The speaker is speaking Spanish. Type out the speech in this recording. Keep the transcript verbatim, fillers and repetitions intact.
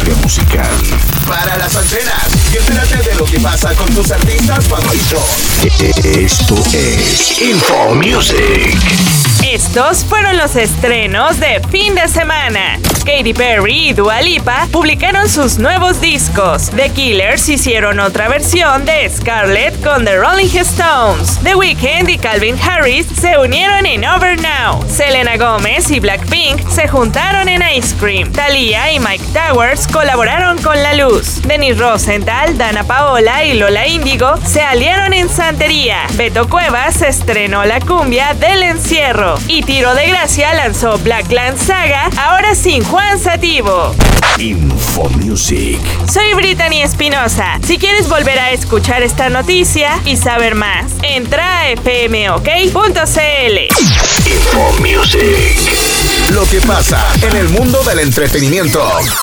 industria musical. Para las antenas y entérate de lo que pasa con tus artistas favoritos. Esto es Info Music. Estos fueron los estrenos de fin de semana. Katy Perry y Dua Lipa publicaron sus nuevos discos. The Killers hicieron otra versión de Scarlet con The Rolling Stones. The Weeknd y Calvin Harris se unieron en Over Now. Selena Gomez y Blackpink se juntaron en Ice Cream. Thalía y Mike Towers colaboraron con La Luz. Denis Rosenthal, Dana Paola y Lola Índigo se aliaron en Santería. Beto Cuevas estrenó la cumbia del encierro. Y Tiro de Gracia lanzó Blackland Saga, ahora sin Juan Sativo. Info Music. Soy Brittany Espinosa. Si quieres volver a escuchar esta noticia y saber más, entra a f m o k punto c l. Info Music. Lo que pasa en el mundo del entretenimiento.